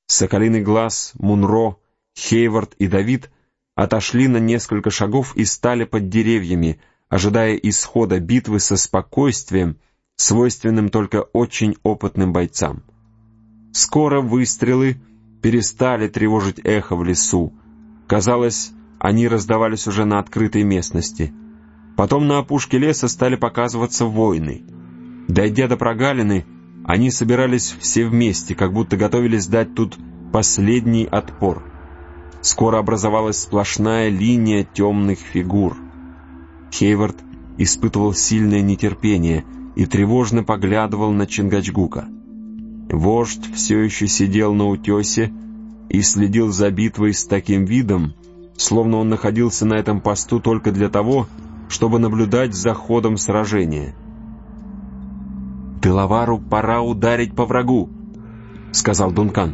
Соколиный глаз, Мунро, Хейвард и Давид отошли на несколько шагов и стали под деревьями, ожидая исхода битвы со спокойствием, свойственным только очень опытным бойцам. Скоро выстрелы перестали тревожить эхо в лесу. Казалось, они раздавались уже на открытой местности. Потом на опушке леса стали показываться воины. Дойдя до прогалины, они собирались все вместе, как будто готовились дать тут последний отпор. Скоро образовалась сплошная линия темных фигур. Хейвард испытывал сильное нетерпение и тревожно поглядывал на Чингачгука. Вождь все еще сидел на утесе и следил за битвой с таким видом, словно он находился на этом посту только для того, чтобы наблюдать за ходом сражения. «Делавару пора ударить по врагу», — сказал Дункан.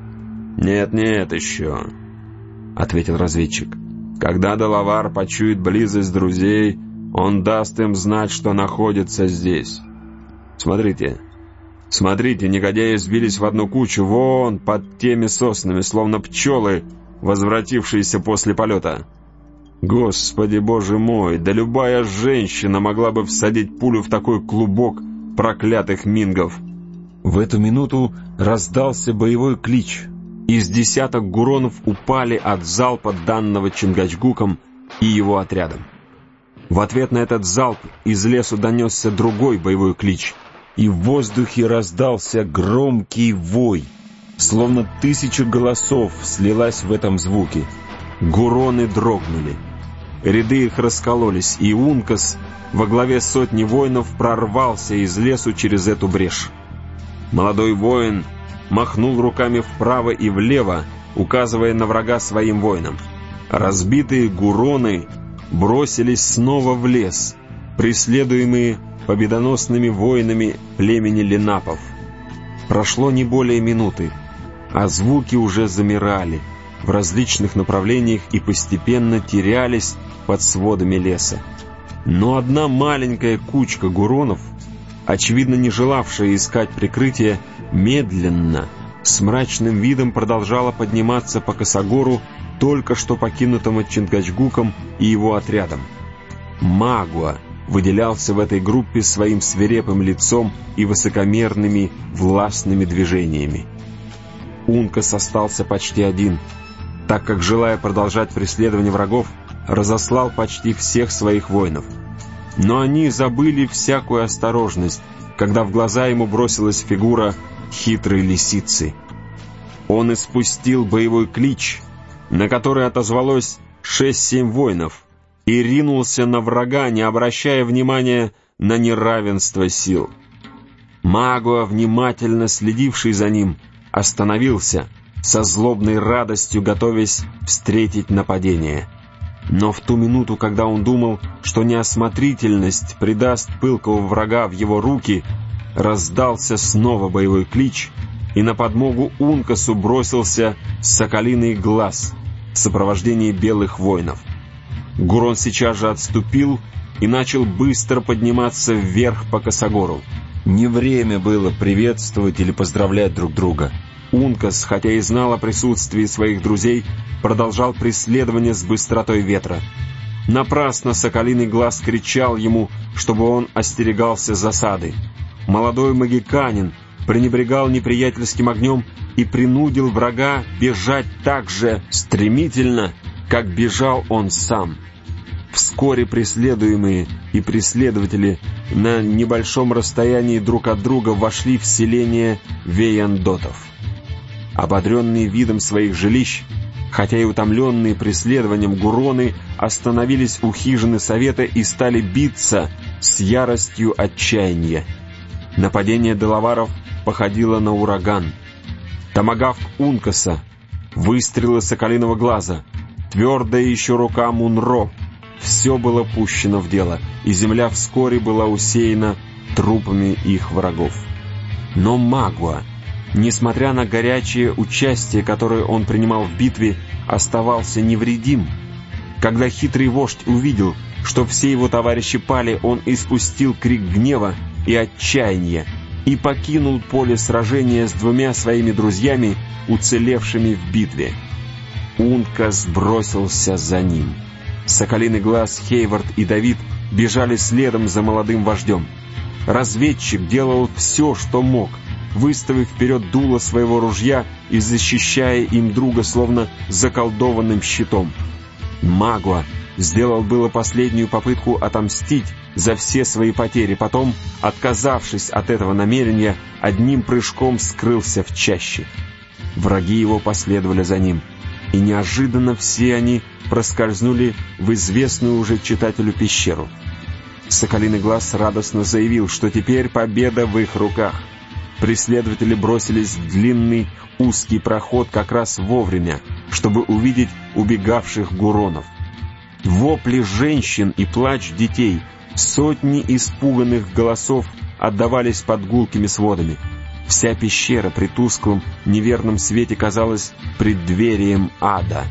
«Нет еще», — ответил разведчик. «Когда Делавар почует близость друзей, он даст им знать, что находится здесь. Смотрите, негодяи сбились в одну кучу вон под теми соснами, словно пчелы, возвратившиеся после полета. Господи Боже мой, да любая женщина могла бы всадить пулю в такой клубок проклятых мингов». В эту минуту раздался боевой клич. Из десяток гуронов упали от залпа, данного Чингачгуком и его отрядом. В ответ на этот залп из лесу донесся другой боевой клич, и в воздухе раздался громкий вой, словно 1000 голосов слилась в этом звуке. Гуроны дрогнули. Ряды их раскололись, и Ункас во главе сотни воинов прорвался из лесу через эту брешь. Молодой воин махнул руками вправо и влево, указывая на врага своим воинам. Разбитые гуроны бросились снова в лес, преследуемые победоносными воинами племени ленапов. Прошло не более минуты, а звуки уже замирали в различных направлениях и постепенно терялись под сводами леса. Но одна маленькая кучка гуронов, очевидно не желавшая искать прикрытия, медленно, с мрачным видом продолжала подниматься по косогору, только что покинутому Чингачгуком и его отрядом. Магуа выделялся в этой группе своим свирепым лицом и высокомерными властными движениями. Ункас остался почти один, так как, желая продолжать преследование врагов, разослал почти всех своих воинов. Но они забыли всякую осторожность, когда в глаза ему бросилась фигура хитрой лисицы. Он испустил боевой клич, на который отозвалось 6-7 воинов, и ринулся на врага, не обращая внимания на неравенство сил. Магуа, внимательно следивший за ним, остановился, со злобной радостью готовясь встретить нападение. Но в ту минуту, когда он думал, что неосмотрительность придаст пылкого врага в его руки, раздался снова боевой клич, и на подмогу Ункасу бросился Соколиный глаз в сопровождении белых воинов. Гурон сейчас же отступил и начал быстро подниматься вверх по косогору. Не время было приветствовать или поздравлять друг друга. Ункас, хотя и знал о присутствии своих друзей, продолжал преследование с быстротой ветра. Напрасно Соколиный глаз кричал ему, чтобы он остерегался засады. Молодой магиканин пренебрегал неприятельским огнем и принудил врага бежать так же стремительно, как бежал он сам. Вскоре преследуемые и преследователи на небольшом расстоянии друг от друга вошли в селение Вейандотов. Ободренные видом своих жилищ, хотя и утомленные преследованием, гуроны остановились у хижины совета и стали биться с яростью отчаяния. Нападение делаваров походило на ураган. Томагавк Ункаса, выстрелы Соколиного глаза, твердая еще рука Мунро — все было пущено в дело, и земля вскоре была усеяна трупами их врагов. Но Магуа, несмотря на горячее участие, которое он принимал в битве, оставался невредим. Когда хитрый вождь увидел, что все его товарищи пали, он испустил крик гнева и отчаяния и покинул поле сражения с двумя своими друзьями, уцелевшими в битве. Ункас бросился за ним. Соколиный глаз, Хейвард и Давид бежали следом за молодым вождем. Разведчик делал все, что мог, выставив вперед дуло своего ружья и защищая им друга словно заколдованным щитом. Магуа сделал было последнюю попытку отомстить за все свои потери, потом, отказавшись от этого намерения, одним прыжком скрылся в чаще. Враги его последовали за ним, и неожиданно все они проскользнули в известную уже читателю пещеру. Соколиный глаз радостно заявил, что теперь победа в их руках. Преследователи бросились в длинный узкий проход как раз вовремя, чтобы увидеть убегавших гуронов. Вопли женщин и плач детей, сотни испуганных голосов отдавались под гулкими сводами. Вся пещера при тусклом, неверном свете казалась преддверием ада.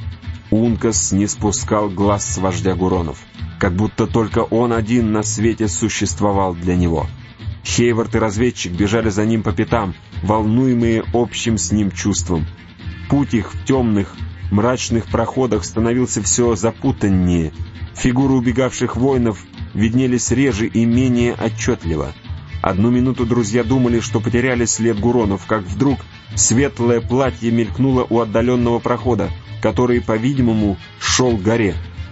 Ункас не спускал глаз с вождя гуронов, как будто только он один на свете существовал для него. Хейвард и разведчик бежали за ним по пятам, волнуемые общим с ним чувством. Путь их в темных, мрачных проходах становился все запутаннее. Фигуры убегавших воинов виднелись реже и менее отчетливо. Одну минуту друзья думали, что потеряли след гуронов, как вдруг светлое платье мелькнуло у отдаленного прохода, который, по-видимому, шел к горе.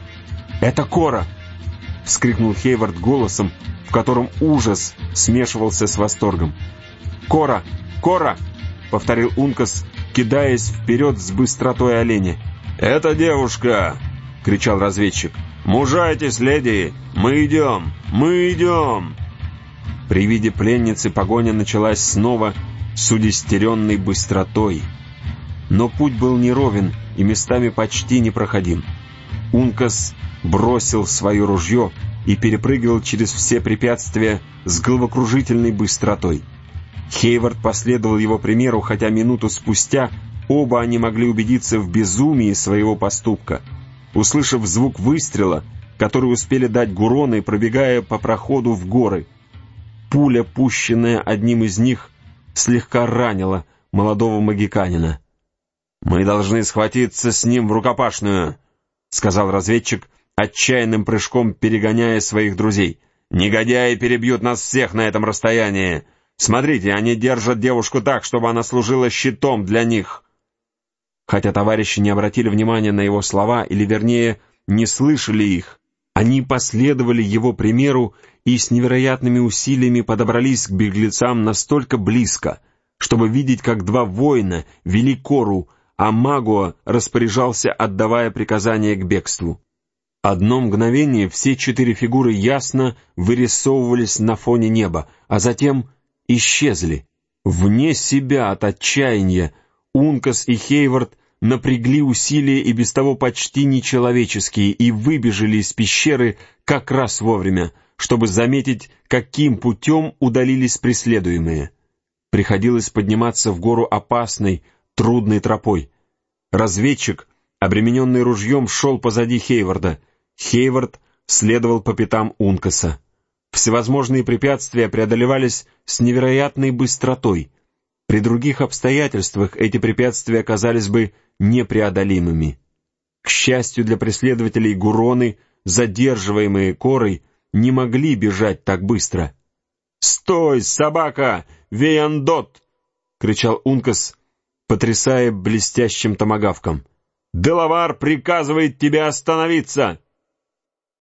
«Это Кора!» — вскрикнул Хейвард голосом, в котором ужас смешивался с восторгом. «Кора! Кора!» — повторил Ункас, кидаясь вперед с быстротой оленя. «Это девушка!» — кричал разведчик. «Мужайтесь, леди! Мы идем! Мы идем!» При виде пленницы погоня началась снова с удестеренной быстротой. Но путь был неровен и местами почти непроходим. Ункас бросил свое ружье и перепрыгивал через все препятствия с головокружительной быстротой. Хейвард последовал его примеру, хотя минуту спустя оба они могли убедиться в безумии своего поступка. Услышав звук выстрела, который успели дать гуроны, пробегая по проходу в горы, пуля, пущенная одним из них, слегка ранила молодого магиканина. «Мы должны схватиться с ним в рукопашную», — сказал разведчик, отчаянным прыжком перегоняя своих друзей. «Негодяи перебьют нас всех на этом расстоянии. Смотрите, они держат девушку так, чтобы она служила щитом для них». Хотя товарищи не обратили внимания на его слова, или, вернее, не слышали их, они последовали его примеру и с невероятными усилиями подобрались к беглецам настолько близко, чтобы видеть, как два воина вели Кору, а Магуа распоряжался, отдавая приказания к бегству. Одно мгновение все четыре фигуры ясно вырисовывались на фоне неба, а затем исчезли. Вне себя от отчаяния Ункас и Хейвард напрягли усилия и без того почти нечеловеческие и выбежали из пещеры как раз вовремя, чтобы заметить, каким путем удалились преследуемые. Приходилось подниматься в гору опасной, трудной тропой. Разведчик, обремененный ружьем, шел позади Хейварда. Хейвард следовал по пятам Ункаса. Всевозможные препятствия преодолевались с невероятной быстротой. При других обстоятельствах эти препятствия оказались бы непреодолимыми. К счастью для преследователей, гуроны, задерживаемые Корой, не могли бежать так быстро. «Стой, собака! Веяндот!» — кричал Ункас, потрясая блестящим томагавком. «Делавар приказывает тебе остановиться!»